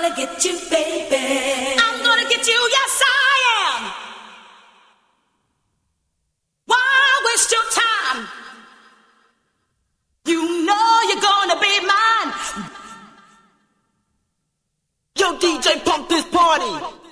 get you, baby. I'm gonna get you, yes I am. Why waste your time? You know you're gonna be mine. Yo, DJ, pump this party.